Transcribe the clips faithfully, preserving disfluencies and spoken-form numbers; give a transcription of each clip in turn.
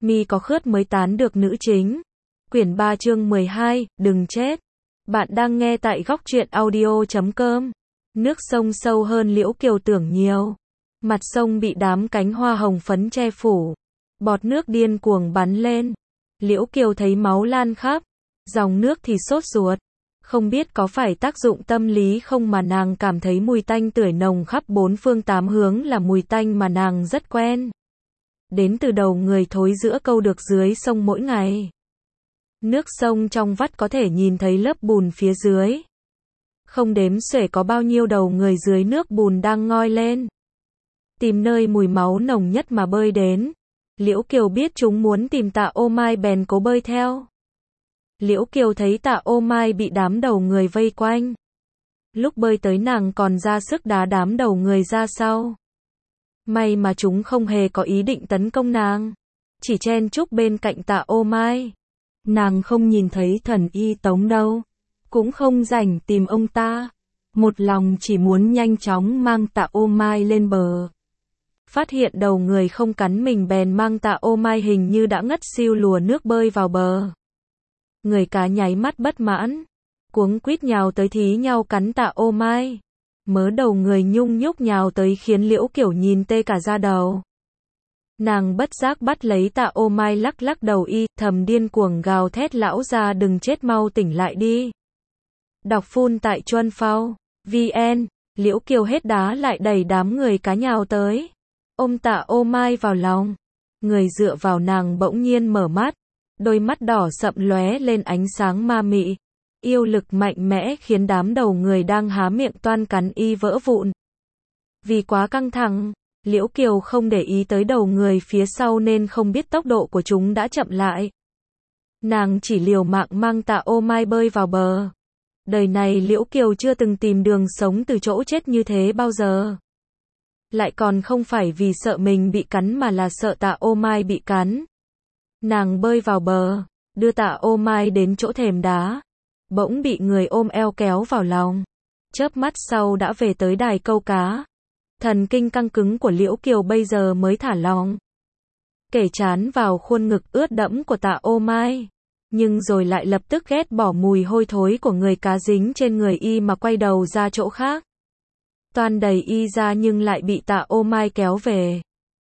Mi có khướt mới tán được nữ chính. Quyển ba chương mười hai, đừng chết. Bạn đang nghe tại góc truyện audio chấm com. Nước sông sâu hơn Liễu Kiều tưởng nhiều. Mặt sông bị đám cánh hoa hồng phấn che phủ. Bọt nước điên cuồng bắn lên. Liễu Kiều thấy máu lan khắp. Dòng nước thì sốt ruột. Không biết có phải tác dụng tâm lý không mà nàng cảm thấy mùi tanh tưởi nồng khắp bốn phương tám hướng là mùi tanh mà nàng rất quen. Đến từ đầu người thối giữa câu được dưới sông mỗi ngày. Nước sông trong vắt có thể nhìn thấy lớp bùn phía dưới. Không đếm xuể có bao nhiêu đầu người dưới nước bùn đang ngoi lên. Tìm nơi mùi máu nồng nhất mà bơi đến. Liễu Kiều biết chúng muốn tìm Tạ Ô Mai bèn cố bơi theo. Liễu Kiều thấy Tạ Ô Mai bị đám đầu người vây quanh. Lúc bơi tới nàng còn ra sức đá đám đầu người ra sau. May mà chúng không hề có ý định tấn công nàng. Chỉ chen chúc bên cạnh Tạ Ô Mai. Nàng không nhìn thấy Thần Y Tống đâu. Cũng không rảnh tìm ông ta. Một lòng chỉ muốn nhanh chóng mang Tạ Ô Mai lên bờ. Phát hiện đầu người không cắn mình bèn mang Tạ Ô Mai hình như đã ngất siêu lùa nước bơi vào bờ. Người cá nháy mắt bất mãn. Cuống quýt nhào tới thí nhau cắn Tạ Ô Mai. Mớ đầu người nhung nhúc nhào tới khiến Liễu Kiều nhìn tê cả da đầu. Nàng bất giác bắt lấy Tạ Ô Mai lắc lắc đầu y, thầm điên cuồng gào thét lão ra đừng chết mau tỉnh lại đi. Đọc phun tại Chuân Phao, vn, Liễu Kiều hết đá lại đẩy đám người cá nhào tới. Ôm Tạ Ô Mai vào lòng. Người dựa vào nàng bỗng nhiên mở mắt. Đôi mắt đỏ sậm lóe lên ánh sáng ma mị. Yêu lực mạnh mẽ khiến đám đầu người đang há miệng toan cắn y vỡ vụn. Vì quá căng thẳng, Liễu Kiều không để ý tới đầu người phía sau nên không biết tốc độ của chúng đã chậm lại. Nàng chỉ liều mạng mang Tạ Ô Mai bơi vào bờ. Đời này Liễu Kiều chưa từng tìm đường sống từ chỗ chết như thế bao giờ. Lại còn không phải vì sợ mình bị cắn mà là sợ Tạ Ô Mai bị cắn. Nàng bơi vào bờ, đưa Tạ Ô Mai đến chỗ thềm đá. Bỗng bị người ôm eo kéo vào lòng. Chớp mắt sau đã về tới đài câu cá. Thần kinh căng cứng của Liễu Kiều bây giờ mới thả lỏng. Kể chán vào khuôn ngực ướt đẫm của Tạ Ô Mai. Nhưng rồi lại lập tức ghét bỏ mùi hôi thối của người cá dính trên người y mà quay đầu ra chỗ khác. Toan đẩy y ra nhưng lại bị Tạ Ô Mai kéo về.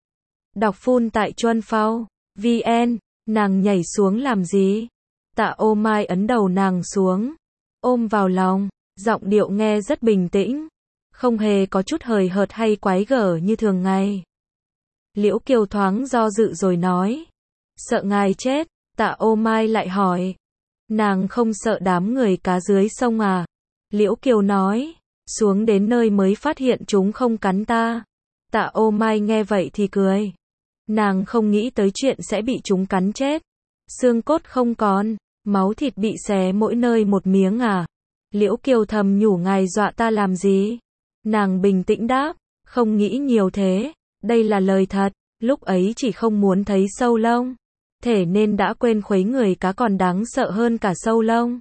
Đọc phun tại Chuân Phao, vn, nàng nhảy xuống làm gì? Tạ Ô Mai ấn đầu nàng xuống, ôm vào lòng, giọng điệu nghe rất bình tĩnh, không hề có chút hời hợt hay quái gở như thường ngày. Liễu Kiều thoáng do dự rồi nói, sợ ngài chết. Tạ Ô Mai lại hỏi, nàng không sợ đám người cá dưới sông à? Liễu Kiều nói, xuống đến nơi mới phát hiện chúng không cắn ta. Tạ Ô Mai nghe vậy thì cười. Nàng không nghĩ tới chuyện sẽ bị chúng cắn chết. Xương cốt không còn, máu thịt bị xé mỗi nơi một miếng à? Liễu Kiều thầm nhủ ngài dọa ta làm gì? Nàng bình tĩnh đáp, không nghĩ nhiều thế, đây là lời thật, lúc ấy chỉ không muốn thấy sâu lông. Thể nên đã quên khuấy người cá còn đáng sợ hơn cả sâu lông.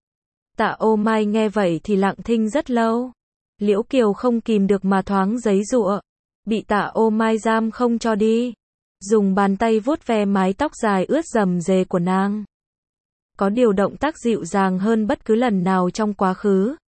Tạ Ô Mai nghe vậy thì lặng thinh rất lâu. Liễu Kiều không kìm được mà thoáng giấy giụa. Bị Tạ Ô Mai giam không cho đi. Dùng bàn tay vuốt ve mái tóc dài ướt rầm rề của nàng. Có điều động tác dịu dàng hơn bất cứ lần nào trong quá khứ.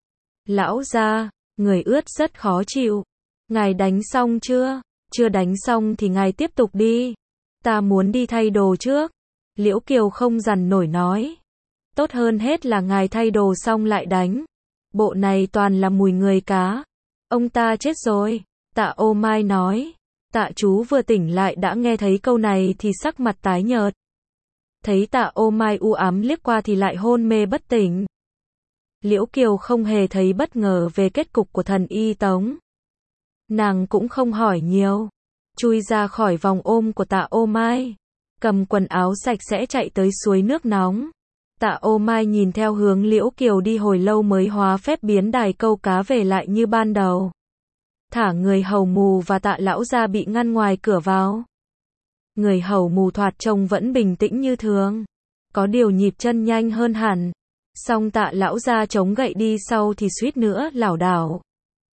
Lão gia, người ướt rất khó chịu. Ngài đánh xong chưa? Chưa đánh xong thì ngài tiếp tục đi. Ta muốn đi thay đồ trước. Liễu Kiều không dằn nổi nói. Tốt hơn hết là ngài thay đồ xong lại đánh. Bộ này toàn là mùi người cá. Ông ta chết rồi. Tạ Ô Mai nói. Tạ chú vừa tỉnh lại đã nghe thấy câu này thì sắc mặt tái nhợt. Thấy Tạ Ô Mai u ám liếc qua thì lại hôn mê bất tỉnh. Liễu Kiều không hề thấy bất ngờ về kết cục của Thần Y Tống. Nàng cũng không hỏi nhiều. Chui ra khỏi vòng ôm của Tạ Ô Mai. Cầm quần áo sạch sẽ chạy tới suối nước nóng. Tạ Ô Mai nhìn theo hướng Liễu Kiều đi hồi lâu mới hóa phép biến đài câu cá về lại như ban đầu. Thả người hầu mù và Tạ lão gia bị ngăn ngoài cửa vào. Người hầu mù thoạt trông vẫn bình tĩnh như thường. Có điều nhịp chân nhanh hơn hẳn. Song Tạ lão gia chống gậy đi sau thì suýt nữa lảo đảo.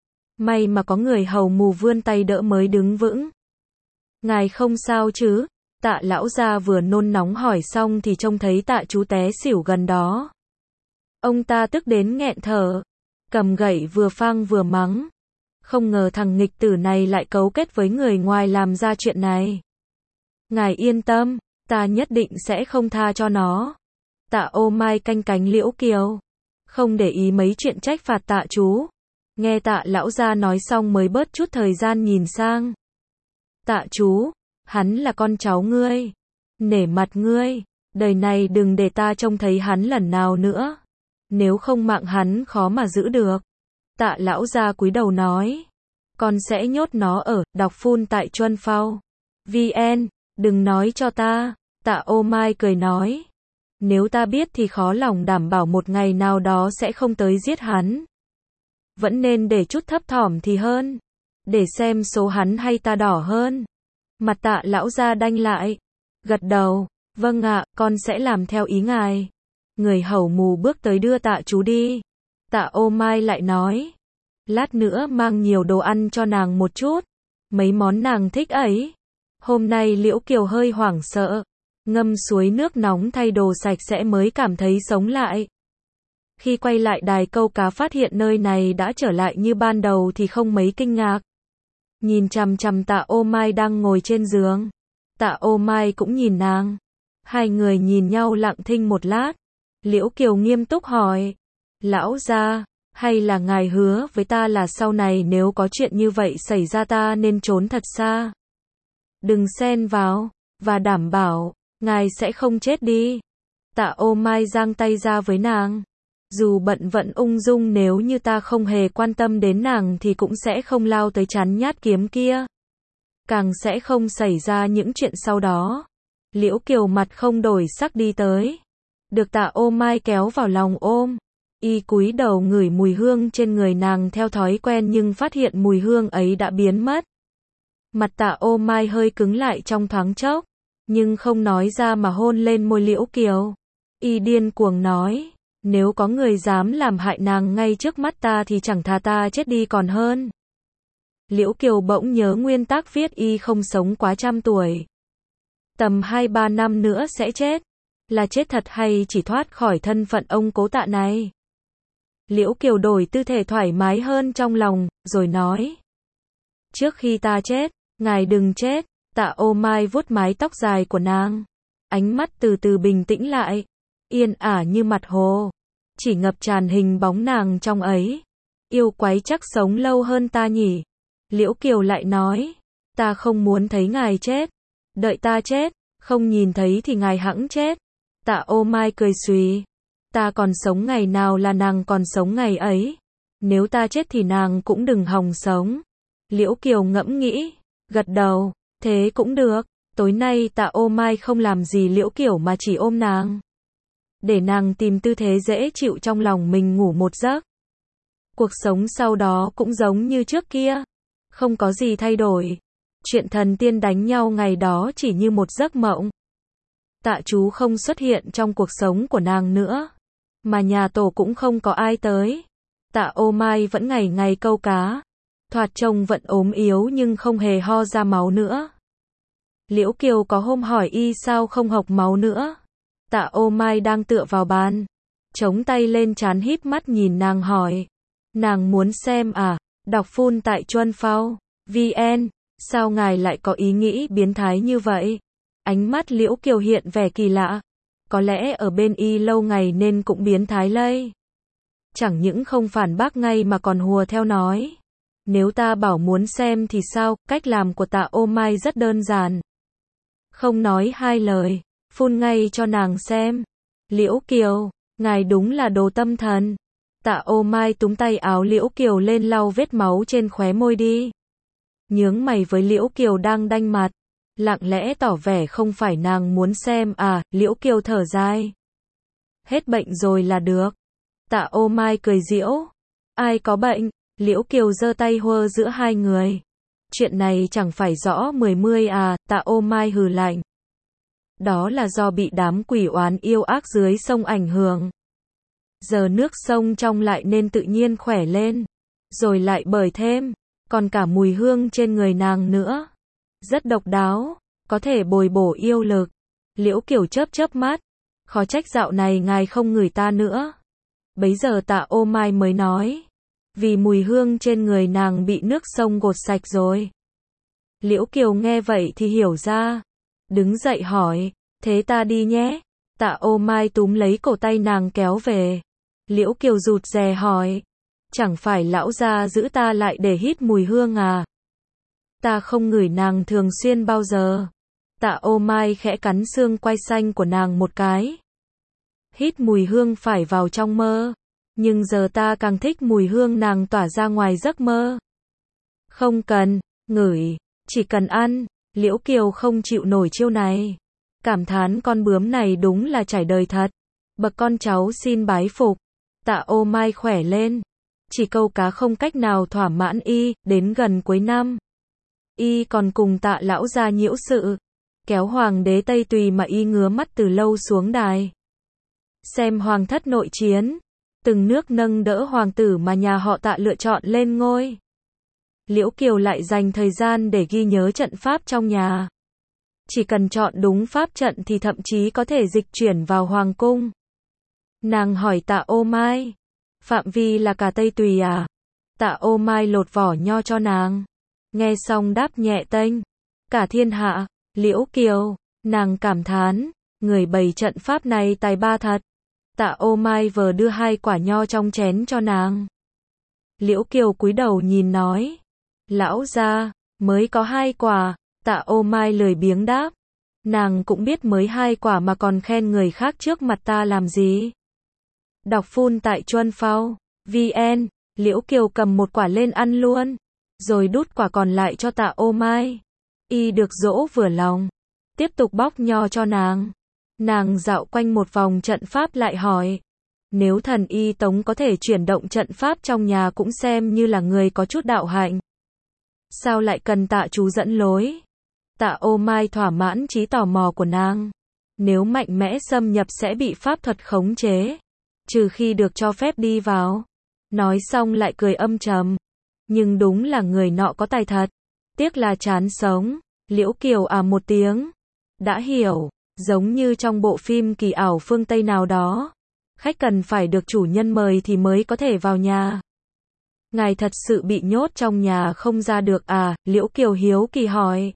May mà có người hầu mù vươn tay đỡ mới đứng vững. Ngài không sao chứ? Tạ lão gia vừa nôn nóng hỏi xong thì trông thấy tạ chú té xỉu gần đó. Ông ta tức đến nghẹn thở, cầm gậy vừa phang vừa mắng. Không ngờ thằng nghịch tử này lại cấu kết với người ngoài làm ra chuyện này. Ngài yên tâm, ta nhất định sẽ không tha cho nó. Tạ Ô Mai canh cánh Liễu Kiều, không để ý mấy chuyện trách phạt tạ chú. Nghe tạ lão gia nói xong mới bớt chút thời gian nhìn sang. Tạ chú, hắn là con cháu ngươi, nể mặt ngươi, đời này đừng để ta trông thấy hắn lần nào nữa. Nếu không mạng hắn khó mà giữ được. Tạ lão gia cúi đầu nói, con sẽ nhốt nó ở đọc phun tại Chuân Phao vê en, đừng nói cho ta. Tạ Ô Mai cười nói, nếu ta biết thì khó lòng đảm bảo một ngày nào đó sẽ không tới giết hắn. Vẫn nên để chút thấp thỏm thì hơn, để xem số hắn hay ta đỏ hơn. Mặt tạ lão gia đanh lại, gật đầu, vâng ạ, con sẽ làm theo ý ngài. Người hầu mù bước tới đưa tạ chú đi. Tạ Ô Mai lại nói, lát nữa mang nhiều đồ ăn cho nàng một chút, mấy món nàng thích ấy. Hôm nay Liễu Kiều hơi hoảng sợ, ngâm suối nước nóng thay đồ sạch sẽ mới cảm thấy sống lại. Khi quay lại đài câu cá phát hiện nơi này đã trở lại như ban đầu thì không mấy kinh ngạc. Nhìn chằm chằm Tạ Ô Mai đang ngồi trên giường. Tạ Ô Mai cũng nhìn nàng. Hai người nhìn nhau lặng thinh một lát. Liễu Kiều nghiêm túc hỏi, lão gia, hay là ngài hứa với ta là sau này nếu có chuyện như vậy xảy ra ta nên trốn thật xa, đừng xen vào, và đảm bảo, ngài sẽ không chết đi. Tạ Ô Mai giang tay ra với nàng. Dù bận vận ung dung, nếu như ta không hề quan tâm đến nàng thì cũng sẽ không lao tới chán nhát kiếm kia. Càng sẽ không xảy ra những chuyện sau đó. Liễu Kiều mặt không đổi sắc đi tới. Được Tạ Ô Mai kéo vào lòng ôm. Y cúi đầu ngửi mùi hương trên người nàng theo thói quen nhưng phát hiện mùi hương ấy đã biến mất. Mặt Tạ Ô Mai hơi cứng lại trong thoáng chốc, nhưng không nói ra mà hôn lên môi Liễu Kiều. Y điên cuồng nói, nếu có người dám làm hại nàng ngay trước mắt ta thì chẳng thà ta chết đi còn hơn. Liễu Kiều bỗng nhớ nguyên tắc viết y không sống quá trăm tuổi. Tầm hai ba năm nữa sẽ chết. Là chết thật hay chỉ thoát khỏi thân phận ông cố Tạ này? Liễu Kiều đổi tư thế thoải mái hơn trong lòng, rồi nói, trước khi ta chết, ngài đừng chết. Tạ Ô Mai vuốt mái tóc dài của nàng, ánh mắt từ từ bình tĩnh lại, yên ả như mặt hồ, chỉ ngập tràn hình bóng nàng trong ấy. Yêu quái chắc sống lâu hơn ta nhỉ? Liễu Kiều lại nói, ta không muốn thấy ngài chết, đợi ta chết, không nhìn thấy thì ngài hẵng chết. Tạ Ô Mai cười xùy, ta còn sống ngày nào là nàng còn sống ngày ấy, nếu ta chết thì nàng cũng đừng hòng sống. Liễu Kiều ngẫm nghĩ, gật đầu, thế cũng được. Tối nay Tạ Ô Mai không làm gì Liễu Kiều mà chỉ ôm nàng, để nàng tìm tư thế dễ chịu trong lòng mình ngủ một giấc. Cuộc sống sau đó cũng giống như trước kia, không có gì thay đổi. Chuyện thần tiên đánh nhau ngày đó chỉ như một giấc mộng. Tạ chú không xuất hiện trong cuộc sống của nàng nữa, mà nhà tổ cũng không có ai tới. Tạ Ô Mai vẫn ngày ngày câu cá, thoạt trông vẫn ốm yếu nhưng không hề ho ra máu nữa. Liễu Kiều có hôm hỏi y sao không hộc máu nữa. Tạ Ô Mai đang tựa vào bàn, chống tay lên trán híp mắt nhìn nàng hỏi, nàng muốn xem à? Đọc phun tại Chuân Phao vê en, sao ngài lại có ý nghĩ biến thái như vậy? Ánh mắt Liễu Kiều hiện vẻ kỳ lạ, có lẽ ở bên y lâu ngày nên cũng biến thái lây. Chẳng những không phản bác ngay mà còn hùa theo nói, nếu ta bảo muốn xem thì sao? Cách làm của Tạ Ô Mai rất đơn giản, không nói hai lời, phun ngay cho nàng xem. Liễu Kiều, ngài đúng là đồ tâm thần. Tạ Ô Mai túm tay áo Liễu Kiều lên lau vết máu trên khóe môi đi. Nhướng mày với Liễu Kiều đang đanh mặt, lặng lẽ tỏ vẻ không phải nàng muốn xem à. Liễu Kiều thở dài, hết bệnh rồi là được. Tạ Ô Mai cười giễu, ai có bệnh? Liễu Kiều giơ tay huơ giữa hai người, chuyện này chẳng phải rõ mười mươi à. Tạ Ô Mai hừ lạnh, đó là do bị đám quỷ oán yêu ác dưới sông ảnh hưởng. Giờ nước sông trong lại nên tự nhiên khỏe lên, rồi lại bởi thêm, còn cả mùi hương trên người nàng nữa, rất độc đáo. có thể bồi bổ yêu lực. Liễu Kiều chớp chớp mắt, khó trách dạo này ngài không ngửi ta nữa. Bấy giờ Tạ Ô Mai mới nói, vì mùi hương trên người nàng bị nước sông gột sạch rồi. Liễu Kiều nghe vậy thì hiểu ra, đứng dậy hỏi, thế ta đi nhé. Tạ Ô Mai túm lấy cổ tay nàng kéo về. Liễu Kiều rụt rè hỏi, chẳng phải lão gia giữ ta lại để hít mùi hương à? Ta không ngửi nàng thường xuyên bao giờ. Tạ Ô Mai khẽ cắn xương quai xanh của nàng một cái. Hít mùi hương phải vào trong mơ, nhưng giờ ta càng thích mùi hương nàng tỏa ra ngoài giấc mơ. Không cần ngửi, chỉ cần ăn. Liễu Kiều không chịu nổi chiêu này, cảm thán con bướm này đúng là trải đời thật. Bậc con cháu xin bái phục. Tạ Ô Mai khỏe lên, chỉ câu cá không cách nào thỏa mãn y. Đến gần cuối năm, y còn cùng Tạ lão gia nhiễu sự, kéo hoàng đế Tây Tùy mà y ngứa mắt từ lâu xuống đài. Xem hoàng thất nội chiến, từng nước nâng đỡ hoàng tử mà nhà họ Tạ lựa chọn lên ngôi. Liễu Kiều lại dành thời gian để ghi nhớ trận pháp trong nhà. Chỉ cần chọn đúng pháp trận thì thậm chí có thể dịch chuyển vào hoàng cung. Nàng hỏi Tạ Ô Mai, phạm vi là cả Tây Tùy à? Tạ Ô Mai lột vỏ nho cho nàng. Nghe xong đáp nhẹ tênh, cả thiên hạ. Liễu Kiều, nàng cảm thán, người bày trận pháp này tài ba thật. Tạ Ô Mai vừa đưa hai quả nho trong chén cho nàng. Liễu Kiều cúi đầu nhìn nói, lão gia, mới có hai quả. Tạ Ô Mai lười biếng đáp, nàng cũng biết mới hai quả mà còn khen người khác trước mặt ta làm gì. Đọc phun tại Chuân Phao vn. Liễu Kiều cầm một quả lên ăn luôn, rồi đút quả còn lại cho Tạ Ô Mai. Y được dỗ vừa lòng, tiếp tục bóc nho cho nàng. Nàng dạo quanh một vòng trận pháp lại hỏi, nếu thần y Tống có thể chuyển động trận pháp trong nhà cũng xem như là người có chút đạo hạnh, sao lại cần Tạ chú dẫn lối? Tạ Ô Mai thỏa mãn trí tò mò của nàng. Nếu mạnh mẽ xâm nhập sẽ bị pháp thuật khống chế, trừ khi được cho phép đi vào. Nói xong lại cười âm trầm, nhưng đúng là người nọ có tài thật, tiếc là chán sống. Liễu Kiều à một tiếng, đã hiểu, giống như trong bộ phim kỳ ảo phương Tây nào đó, khách cần phải được chủ nhân mời thì mới có thể vào nhà. Ngài thật sự bị nhốt trong nhà không ra được à? Liễu Kiều hiếu kỳ hỏi.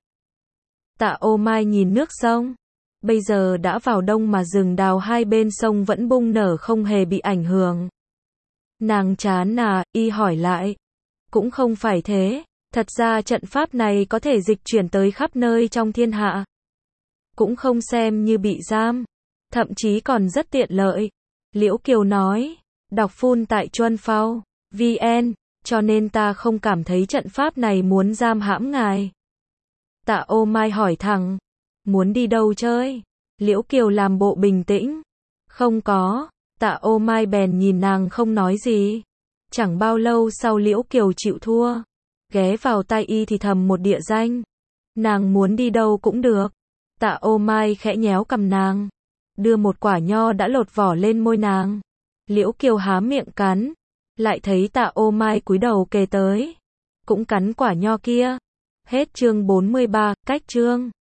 Tạ Ô Mai nhìn nước sông, bây giờ đã vào đông mà rừng đào hai bên sông vẫn bung nở không hề bị ảnh hưởng. Nàng chán à? Y hỏi lại. Cũng không phải thế, thật ra trận pháp này có thể dịch chuyển tới khắp nơi trong thiên hạ, cũng không xem như bị giam, thậm chí còn rất tiện lợi. Liễu Kiều nói, đọc phun tại Chuân Phao vn, cho nên ta không cảm thấy trận pháp này muốn giam hãm ngài. Tạ Ô Mai hỏi thẳng, muốn đi đâu chơi? Liễu Kiều làm bộ bình tĩnh, không có. Tạ Ô Mai bèn nhìn nàng không nói gì. Chẳng bao lâu sau Liễu Kiều chịu thua, ghé vào tai y thì thầm một địa danh. Nàng muốn đi đâu cũng được. Tạ Ô Mai khẽ nhéo cằm nàng, đưa một quả nho đã lột vỏ lên môi nàng. Liễu Kiều há miệng cắn, lại thấy Tạ Ô Mai cúi đầu kề tới, cũng cắn quả nho kia. Hết chương bốn mươi ba, cách chương.